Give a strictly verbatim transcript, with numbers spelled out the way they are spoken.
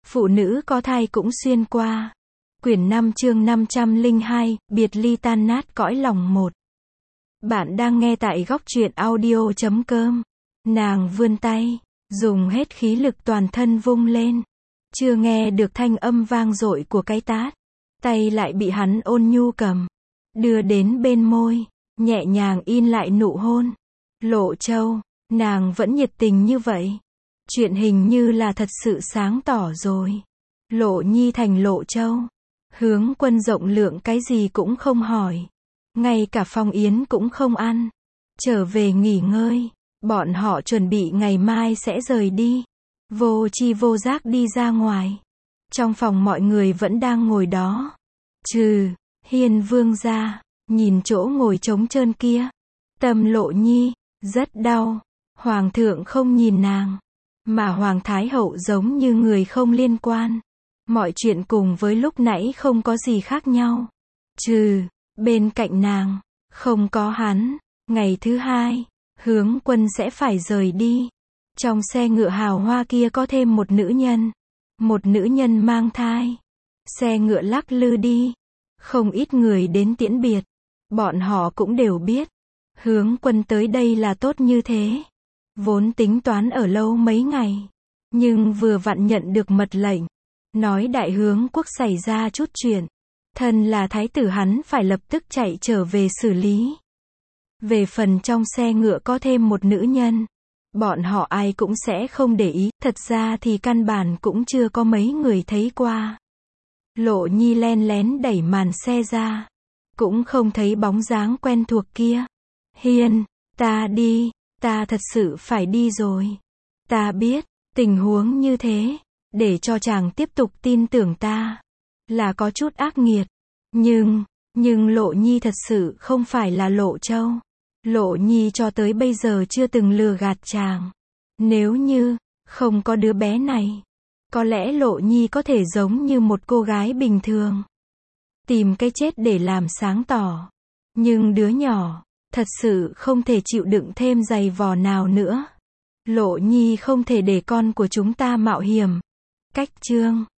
Phụ nữ có thai cũng xuyên qua. Quyển năm chương năm trăm lẻ hai, biệt ly tan nát cõi lòng một. Bạn đang nghe tại góc truyện audio chấm com. Nàng vươn tay, dùng hết khí lực toàn thân vung lên. Chưa nghe được thanh âm vang dội của cái tát. Tay lại bị hắn ôn nhu cầm. Đưa đến bên môi, nhẹ nhàng in lại nụ hôn. Lộ Châu, nàng vẫn nhiệt tình như vậy. Chuyện hình như là thật sự sáng tỏ rồi. Lộ Nhi thành Lộ Châu. Hướng Quân rộng lượng cái gì cũng không hỏi. Ngay cả phong yến cũng không ăn. Trở về nghỉ ngơi. Bọn họ chuẩn bị ngày mai sẽ rời đi. Vô chi vô giác đi ra ngoài. Trong phòng mọi người vẫn đang ngồi đó. Trừ Hiên Vương ra, nhìn chỗ ngồi trống trơn kia. Tâm Lộ Nhi rất đau. Hoàng thượng không nhìn nàng, mà Hoàng Thái Hậu giống như người không liên quan. Mọi chuyện cùng với lúc nãy không có gì khác nhau. Trừ bên cạnh nàng không có hắn. Ngày thứ hai, Hướng Quân sẽ phải rời đi. Trong xe ngựa hào hoa kia có thêm một nữ nhân. Một nữ nhân mang thai. Xe ngựa lắc lư đi. Không ít người đến tiễn biệt. Bọn họ cũng đều biết. Hướng Quân tới đây là tốt như thế. Vốn tính toán ở lâu mấy ngày. Nhưng vừa vặn nhận được mật lệnh. Nói đại hướng quốc xảy ra chút chuyện. Thân là thái tử hắn phải lập tức chạy trở về xử lý. Về phần trong xe ngựa có thêm một nữ nhân. Bọn họ ai cũng sẽ không để ý. Thật ra thì căn bản cũng chưa có mấy người thấy qua. Lộ Nhi len lén đẩy màn xe ra. Cũng không thấy bóng dáng quen thuộc kia. Hiên, ta đi. Ta thật sự phải đi rồi. Ta biết, tình huống như thế, để cho chàng tiếp tục tin tưởng ta, là có chút ác nghiệt. Nhưng, nhưng Lộ Nhi thật sự không phải là Lộ Châu. Lộ Nhi cho tới bây giờ chưa từng lừa gạt chàng. Nếu như, không có đứa bé này, có lẽ Lộ Nhi có thể giống như một cô gái bình thường. Tìm cái chết để làm sáng tỏ. Nhưng đứa nhỏ, thật sự không thể chịu đựng thêm giày vò nào nữa. Lộ Nhi không thể để con của chúng ta mạo hiểm. Cách chương